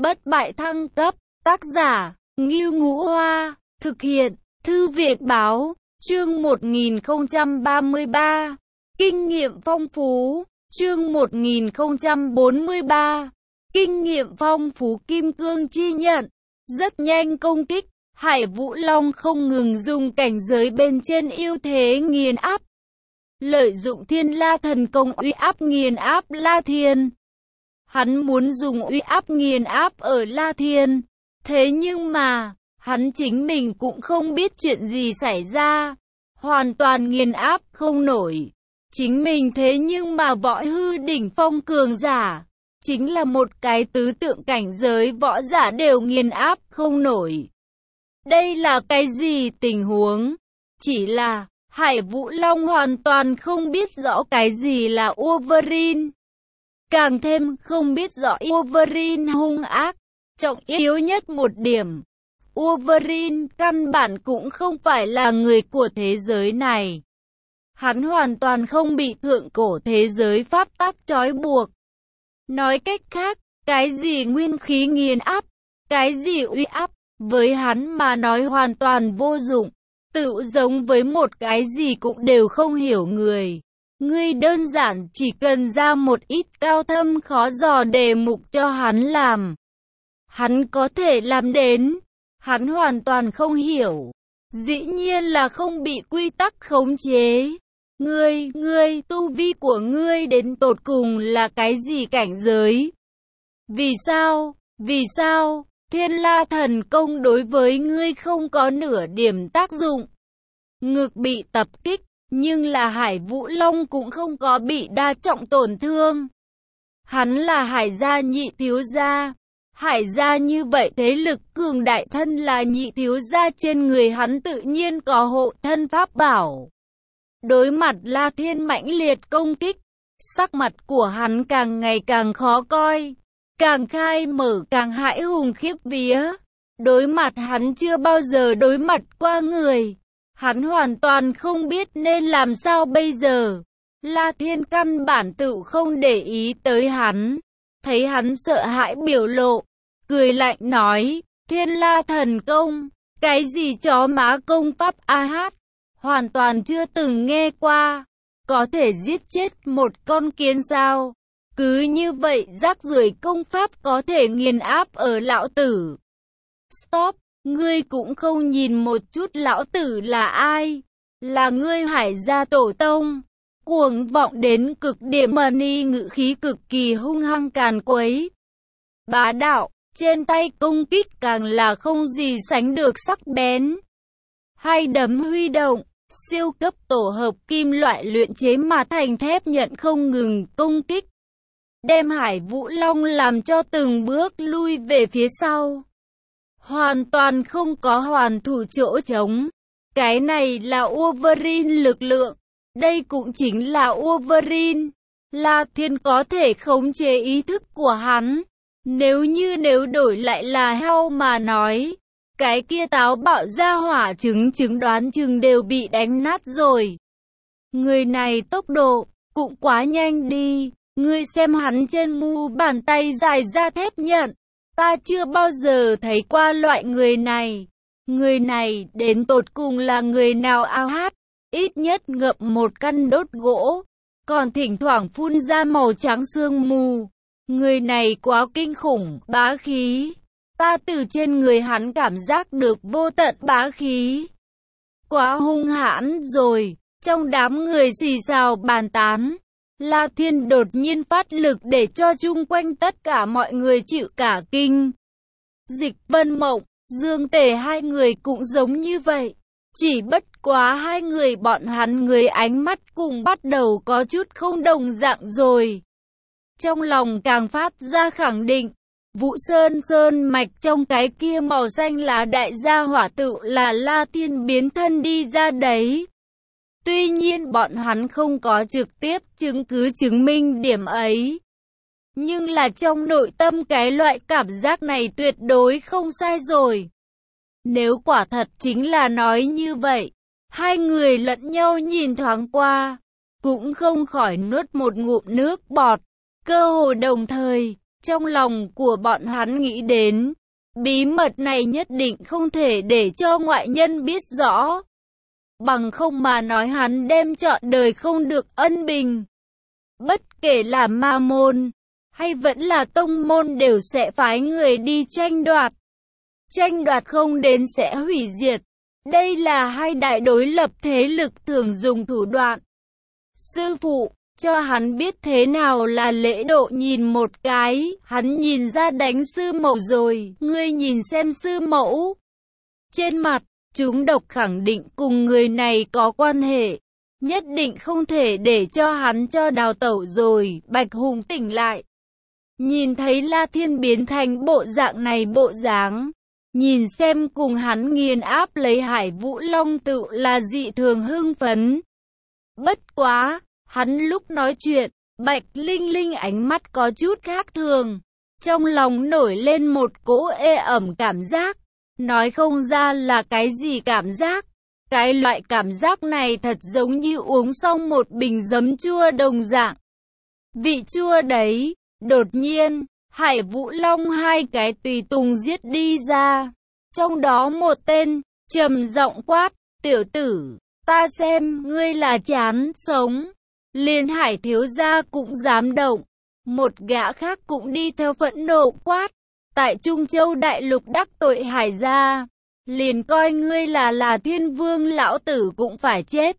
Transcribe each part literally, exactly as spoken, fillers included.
Bất bại thăng cấp, tác giả, Ngưu Ngũ Hoa, thực hiện, Thư viện Báo, chương một nghìn không trăm ba mươi ba, kinh nghiệm phong phú, chương một nghìn không trăm bốn mươi ba, kinh nghiệm phong phú kim cương chi nhận, rất nhanh công kích, Hải Vũ Long không ngừng dùng cảnh giới bên trên ưu thế nghiền áp, lợi dụng Thiên La thần công uy áp nghiền áp La Thiên. Hắn muốn dùng uy áp nghiền áp ở La Thiên, thế nhưng mà, hắn chính mình cũng không biết chuyện gì xảy ra, hoàn toàn nghiền áp không nổi. Chính mình thế nhưng mà võ hư đỉnh phong cường giả, chính là một cái tứ tượng cảnh giới võ giả đều nghiền áp không nổi. Đây là cái gì tình huống? Chỉ là, Hải Vũ Long hoàn toàn không biết rõ cái gì là Wolverine. Càng thêm không biết rõ Wolverine hung ác. Trọng yếu nhất một điểm, Wolverine căn bản cũng không phải là người của thế giới này. Hắn hoàn toàn không bị thượng cổ thế giới pháp tắc trói buộc. Nói cách khác, cái gì nguyên khí nghiền áp, cái gì uy áp, với hắn mà nói hoàn toàn vô dụng. Tự giống với một cái gì cũng đều không hiểu người. Ngươi đơn giản chỉ cần ra một ít cao thâm khó dò đề mục cho hắn làm. Hắn có thể làm đến. Hắn hoàn toàn không hiểu. Dĩ nhiên là không bị quy tắc khống chế. Ngươi, ngươi, tu vi của ngươi đến tột cùng là cái gì cảnh giới? Vì sao? Vì sao? Thiên La thần công đối với ngươi không có nửa điểm tác dụng. Ngực bị tập kích, nhưng là Hải Vũ Long cũng không có bị đa trọng tổn thương. Hắn là Hải gia nhị thiếu gia. Hải gia như vậy thế lực cường đại, thân là nhị thiếu gia, trên người hắn tự nhiên có hộ thân pháp bảo. Đối mặt La Thiên mãnh liệt công kích, sắc mặt của hắn càng ngày càng khó coi, càng khai mở càng hãi hùng khiếp vía. Đối mặt hắn chưa bao giờ đối mặt qua người, hắn hoàn toàn không biết nên làm sao bây giờ. La Thiên căn bản tự không để ý tới hắn, thấy hắn sợ hãi biểu lộ, cười lạnh nói, Thiên La thần công, cái gì chó má công pháp a hát, hoàn toàn chưa từng nghe qua, có thể giết chết một con kiến sao? Cứ như vậy rác rưởi công pháp có thể nghiền áp ở lão tử. Stop, ngươi cũng không nhìn một chút lão tử là ai? Là ngươi Hải gia tổ tông. Cuồng vọng đến cực điểm, Mani ngữ khí cực kỳ hung hăng càn quấy. Bá đạo, trên tay công kích càng là không gì sánh được sắc bén. Hai đấm huy động, siêu cấp tổ hợp kim loại luyện chế mà thành thép nhận không ngừng công kích, đem Hải Vũ Long làm cho từng bước lui về phía sau. Hoàn toàn không có hoàn thủ chỗ trống. Cái này là Wolverine lực lượng. Đây cũng chính là Wolverine. La Thiên có thể khống chế ý thức của hắn. Nếu như nếu đổi lại là heo mà nói, cái kia táo bạo ra hỏa trứng trứng đoán chừng đều bị đánh nát rồi. Người này tốc độ cũng quá nhanh đi. Ngươi xem hắn trên mu bàn tay dài ra thép nhận. Ta chưa bao giờ thấy qua loại người này. Người này đến tột cùng là người nào ao hát? Ít nhất ngậm một căn đốt gỗ, còn thỉnh thoảng phun ra màu trắng sương mù. Người này quá kinh khủng, bá khí. Ta từ trên người hắn cảm giác được vô tận bá khí. Quá hung hãn rồi. Trong đám người xì xào bàn tán, La Thiên đột nhiên phát lực để cho chung quanh tất cả mọi người chịu cả kinh. Dịch Vân Mộng, Dương Tề hai người cũng giống như vậy. Chỉ bất quá hai người bọn hắn người ánh mắt cùng bắt đầu có chút không đồng dạng rồi. Trong lòng càng phát ra khẳng định, Vũ Sơn Sơn mạch trong cái kia màu xanh lá đại gia hỏa tự là La Thiên biến thân đi ra đấy. Tuy nhiên bọn hắn không có trực tiếp chứng cứ chứng minh điểm ấy. Nhưng là trong nội tâm cái loại cảm giác này tuyệt đối không sai rồi. Nếu quả thật chính là nói như vậy, hai người lẫn nhau nhìn thoáng qua, cũng không khỏi nuốt một ngụm nước bọt. Cơ hồ đồng thời, Trong lòng của bọn hắn nghĩ đến, bí mật này nhất định không thể để cho ngoại nhân biết rõ. Bằng không mà nói hắn đem trọn đời không được ân bình. Bất kể là ma môn, hay vẫn là tông môn đều sẽ phái người đi tranh đoạt. Tranh đoạt không đến sẽ hủy diệt. Đây là hai đại đối lập thế lực thường dùng thủ đoạn. Sư phụ, cho hắn biết thế nào là lễ độ nhìn một cái, hắn nhìn ra đánh sư mẫu rồi, ngươi nhìn xem sư mẫu. Trên mặt, chúng độc khẳng định cùng người này có quan hệ, nhất định không thể để cho hắn cho đào tẩu rồi. Bạch Hùng tỉnh lại, nhìn thấy La Thiên biến thành bộ dạng này bộ dáng, nhìn xem cùng hắn nghiền áp lấy Hải Vũ Long tự là dị thường hưng phấn. Bất quá, hắn lúc nói chuyện, Bạch Linh Linh ánh mắt có chút khác thường, trong lòng nổi lên một cỗ ê ẩm cảm giác, nói không ra là cái gì cảm giác. Cái loại cảm giác này thật giống như uống xong một bình giấm chua đồng dạng. Vị chua đấy, đột nhiên, Hải Vũ Long hai cái tùy tùng giết đi ra. Trong đó một tên, trầm giọng quát, tiểu tử, ta xem ngươi là chán sống. Liền Hải thiếu gia cũng dám động. Một gã khác cũng đi theo phẫn nộ quát, tại Trung Châu đại lục đắc tội Hải gia, liền coi ngươi là là thiên vương lão tử cũng phải chết.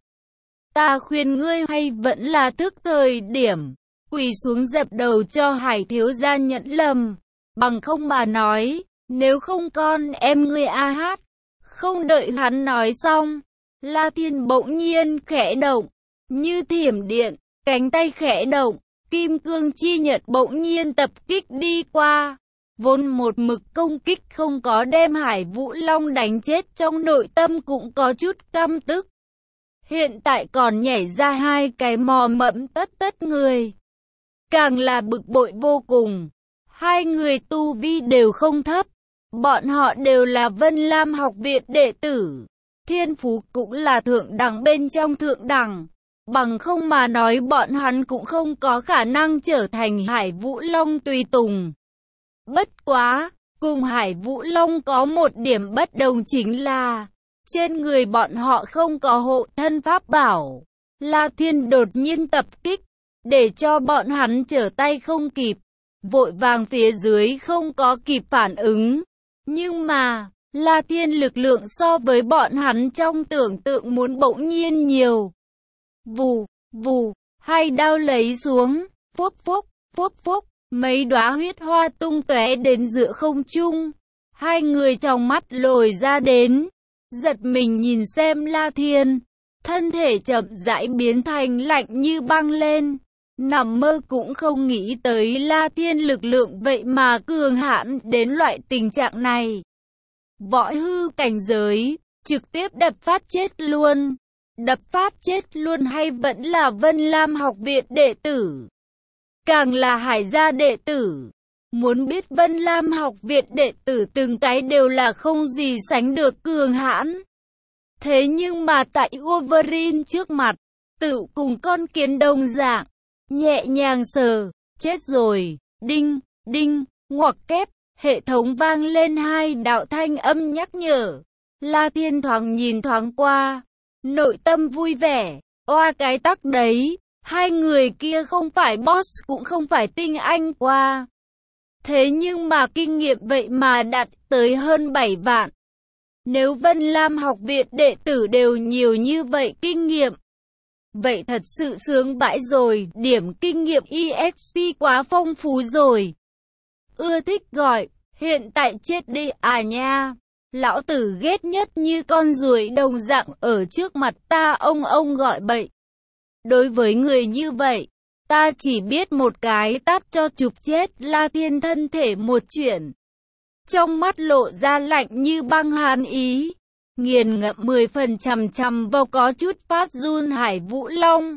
Ta khuyên ngươi hay vẫn là thức thời điểm, quỳ xuống dập đầu cho Hải thiếu gia nhận lầm, bằng không mà nói, nếu không con em ngươi a hát. Không đợi hắn nói xong, La Thiên bỗng nhiên khẽ động, như thiểm điện, cánh tay khẽ động, kim cương chi nhật bỗng nhiên tập kích đi qua. Vốn một mực công kích không có đem Hải Vũ Long đánh chết, trong nội tâm cũng có chút căm tức. Hiện tại còn nhảy ra hai cái mò mẫm tất tất người, càng là bực bội vô cùng. Hai người tu vi đều không thấp, bọn họ đều là Vân Lam học viện đệ tử, thiên phú cũng là thượng đẳng bên trong thượng đẳng. Bằng không mà nói bọn hắn cũng không có khả năng trở thành Hải Vũ Long tùy tùng. Bất quá, cùng Hải Vũ Long có một điểm bất đồng chính là, trên người bọn họ không có hộ thân pháp bảo. La Thiên đột nhiên tập kích, để cho bọn hắn trở tay không kịp, vội vàng phía dưới không có kịp phản ứng. Nhưng mà, La Thiên lực lượng so với bọn hắn trong tưởng tượng muốn bỗng nhiên nhiều. Vù, vù, hai đao lấy xuống, phúc phúc, phúc phúc, mấy đóa huyết hoa tung tóe đến giữa không trung. Hai người trong mắt lồi ra đến, giật mình nhìn xem La Thiên, thân thể chậm rãi biến thành lạnh như băng lên. Nằm mơ cũng không nghĩ tới La Thiên lực lượng vậy mà cường hãn đến loại tình trạng này. Võ hư cảnh giới, trực tiếp đập phát chết luôn. Đập phát chết luôn hay vẫn là Vân Lam học viện đệ tử, càng là Hải gia đệ tử. Muốn biết Vân Lam học viện đệ tử từng cái đều là không gì sánh được cường hãn. Thế nhưng mà tại Wolverine trước mặt, tự cùng con kiến đồng dạng, nhẹ nhàng sờ, chết rồi, đinh, đinh, ngoặc kép, hệ thống vang lên hai đạo thanh âm nhắc nhở. La Thiên thoáng nhìn thoáng qua, nội tâm vui vẻ, oa cái tắc đấy, hai người kia không phải boss cũng không phải tinh anh qua. Thế nhưng mà kinh nghiệm vậy mà đạt tới hơn bảy vạn. Nếu Vân Lam học viện đệ tử đều nhiều như vậy kinh nghiệm, vậy thật sự sướng bãi rồi, điểm kinh nghiệm e ích pê quá phong phú rồi. Ưa thích gọi, hiện tại chết đi à nha. Lão tử ghét nhất như con ruồi đồng dạng ở trước mặt ta ông ông gọi bậy. Đối với người như vậy, ta chỉ biết một cái tát cho chụp chết. La Thiên thân thể một chuyển, trong mắt lộ ra lạnh như băng hàn ý, nghiền ngẫm mười phần chằm chằm vào có chút phát run Hải Vũ Long.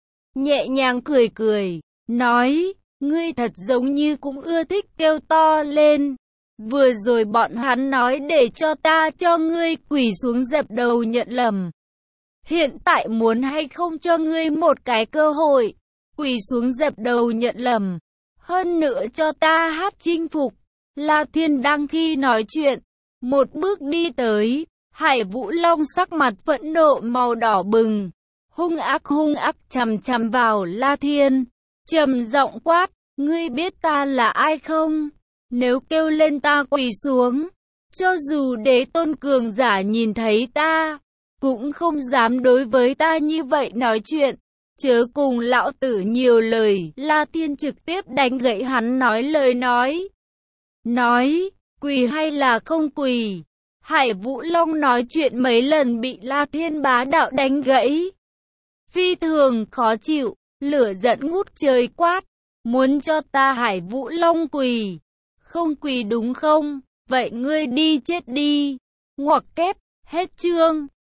Nhẹ nhàng cười cười, nói, ngươi thật giống như cũng ưa thích kêu to lên. Vừa rồi bọn hắn nói để cho ta cho ngươi quỳ xuống dập đầu nhận lầm. Hiện tại muốn hay không cho ngươi một cái cơ hội, quỳ xuống dập đầu nhận lầm. hơn nữa cho ta hát chinh phục. La Thiên đang khi nói chuyện, một bước đi tới, Hải Vũ Long sắc mặt phẫn nộ màu đỏ bừng, hung ác hung ác chằm chằm vào La Thiên, trầm giọng quát, ngươi biết ta là ai không? Nếu kêu lên ta quỳ xuống, cho dù đế tôn cường giả nhìn thấy ta, cũng không dám đối với ta như vậy nói chuyện. Chớ cùng lão tử nhiều lời. La Thiên trực tiếp đánh gãy hắn nói lời nói. Nói, quỳ hay là không quỳ? Hải Vũ Long nói chuyện mấy lần bị La Thiên bá đạo đánh gãy. Phi thường khó chịu, lửa giận ngút trời quát. Muốn cho ta Hải Vũ Long quỳ? Không quỳ đúng không? Vậy ngươi đi chết đi. Ngoặc kép, hết chương.